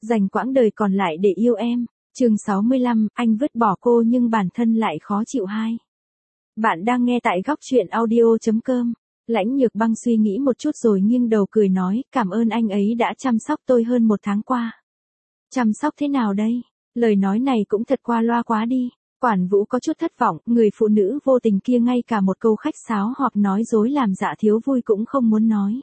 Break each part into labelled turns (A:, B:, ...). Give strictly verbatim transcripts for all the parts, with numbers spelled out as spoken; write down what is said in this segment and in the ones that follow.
A: dành quãng đời còn lại để yêu em. Chương sáu mươi lăm, anh vứt bỏ cô nhưng bản thân lại khó chịu hai. Bạn đang nghe tại góc truyện audio chấm com. Lãnh Nhược Băng suy nghĩ một chút rồi nghiêng đầu cười nói, cảm ơn anh ấy đã chăm sóc tôi hơn một tháng qua. Chăm sóc thế nào đây? Lời nói này cũng thật qua loa quá đi. Quản Vũ có chút thất vọng, người phụ nữ vô tình kia ngay cả một câu khách sáo hoặc nói dối làm Dạ Thiếu vui cũng không muốn nói.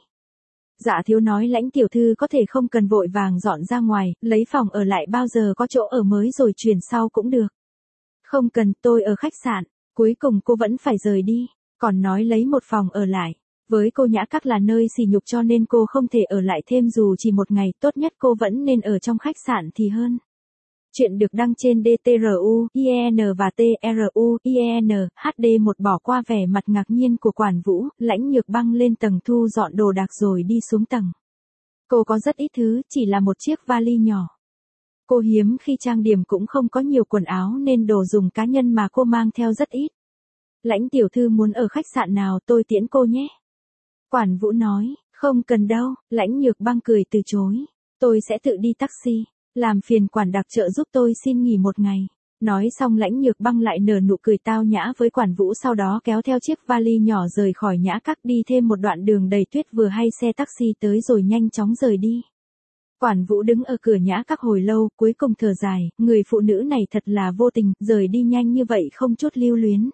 A: Dạ Thiếu nói Lãnh tiểu thư có thể không cần vội vàng dọn ra ngoài, lấy phòng ở lại bao giờ có chỗ ở mới rồi chuyển sau cũng được. Không cần, tôi ở khách sạn. Cuối cùng cô vẫn phải rời đi, còn nói lấy một phòng ở lại. Với cô Nhã Các là nơi sỉ nhục cho nên cô không thể ở lại thêm dù chỉ một ngày, tốt nhất cô vẫn nên ở trong khách sạn thì hơn. Chuyện được đăng trên đê tê rờ u, i en và tê rờ u, i en, hát đê một. Bỏ qua vẻ mặt ngạc nhiên của Quản Vũ, Lãnh Nhược Băng lên tầng thu dọn đồ đạc rồi đi xuống tầng. Cô có rất ít thứ, chỉ là một chiếc vali nhỏ. Cô hiếm khi trang điểm cũng không có nhiều quần áo nên đồ dùng cá nhân mà cô mang theo rất ít. Lãnh tiểu thư muốn ở khách sạn nào tôi tiễn cô nhé. Quản Vũ nói, không cần đâu. Lãnh Nhược Băng cười từ chối. Tôi sẽ tự đi taxi. Làm phiền quản đặc trợ giúp tôi xin nghỉ một ngày. Nói xong Lãnh Nhược Băng lại nở nụ cười tao nhã với Quản Vũ, sau đó kéo theo chiếc vali nhỏ rời khỏi Nhã Các, đi thêm một đoạn đường đầy tuyết vừa hay xe taxi tới rồi nhanh chóng rời đi. Quản Vũ đứng ở cửa Nhã Các hồi lâu, cuối cùng thở dài, người phụ nữ này thật là vô tình, rời đi nhanh như vậy không chút lưu luyến.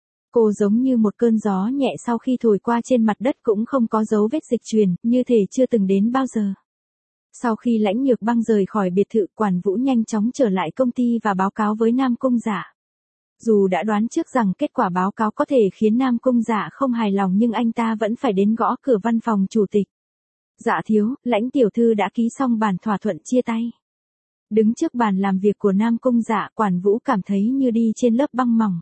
A: Cô giống như một cơn gió nhẹ sau khi thổi qua trên mặt đất cũng không có dấu vết dịch truyền, như thể chưa từng đến bao giờ. Sau khi Lãnh Nhược Băng rời khỏi biệt thự, Quản Vũ nhanh chóng trở lại công ty và báo cáo với Nam Cung Dạ. Dù đã đoán trước rằng kết quả báo cáo có thể khiến Nam Cung Dạ không hài lòng nhưng anh ta vẫn phải đến gõ cửa văn phòng chủ tịch. Dạ thiếu, Lãnh tiểu thư đã ký xong bản thỏa thuận chia tay. Đứng trước bàn làm việc của Nam Cung Dạ, Quản Vũ cảm thấy như đi trên lớp băng mỏng.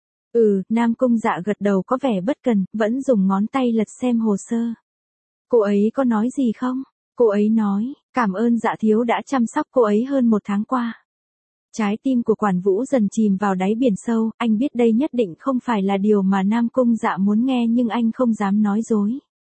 A: Ừ, Nam Cung Dạ gật đầu có vẻ bất cần, vẫn dùng ngón tay lật xem hồ sơ. Cô ấy có nói gì không? Cô ấy nói, cảm ơn Dạ thiếu đã chăm sóc cô ấy hơn một tháng qua. Trái tim của Quản Vũ dần chìm vào đáy biển sâu, anh biết đây nhất định không phải là điều mà Nam Cung Dạ muốn nghe nhưng anh không dám nói dối.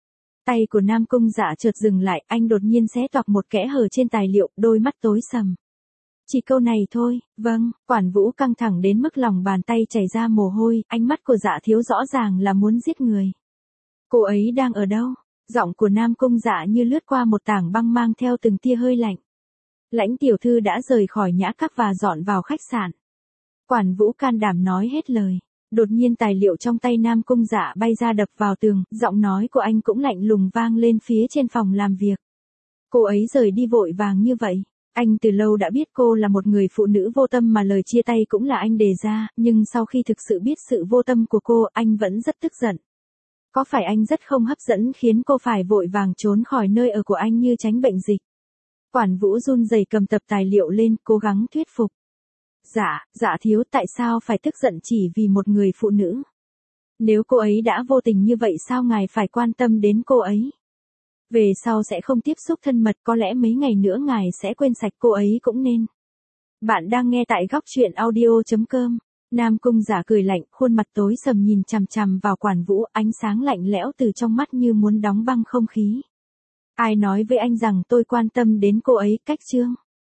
A: Tay của Nam Cung Dạ chợt dừng lại, anh đột nhiên xé toạc một kẽ hở trên tài liệu, đôi mắt tối sầm. Chỉ câu này thôi, vâng. Quản Vũ căng thẳng đến mức lòng bàn tay chảy ra mồ hôi, ánh mắt của Dạ thiếu rõ ràng là muốn giết người. Cô ấy đang ở đâu? Giọng của Nam Cung Dạ như lướt qua một tảng băng mang theo từng tia hơi lạnh. Lãnh tiểu thư đã rời khỏi Nhã Các và dọn vào khách sạn. Quản Vũ can đảm nói hết lời. Đột nhiên tài liệu trong tay Nam Cung Dạ bay ra đập vào tường, giọng nói của anh cũng lạnh lùng vang lên phía trên phòng làm việc. Cô ấy rời đi vội vàng như vậy. Anh từ lâu đã biết cô là một người phụ nữ vô tâm mà lời chia tay cũng là anh đề ra, nhưng sau khi thực sự biết sự vô tâm của cô, anh vẫn rất tức giận. Có phải anh rất không hấp dẫn khiến cô phải vội vàng trốn khỏi nơi ở của anh như tránh bệnh dịch? Quản Vũ run rẩy cầm tập tài liệu lên, cố gắng thuyết phục. Dạ, dạ thiếu, tại sao phải tức giận chỉ vì một người phụ nữ? Nếu cô ấy đã vô tình như vậy sao ngài phải quan tâm đến cô ấy? Về sau sẽ không tiếp xúc thân mật, có lẽ mấy ngày nữa ngài sẽ quên sạch cô ấy cũng nên. Bạn đang nghe tại góc truyện audio chấm com. Nam Cung Dạ cười lạnh, khuôn mặt tối sầm nhìn chằm chằm vào Quản Vũ, ánh sáng lạnh lẽo từ trong mắt như muốn đóng băng không khí. Ai nói với anh rằng tôi quan tâm đến cô ấy, cách chương?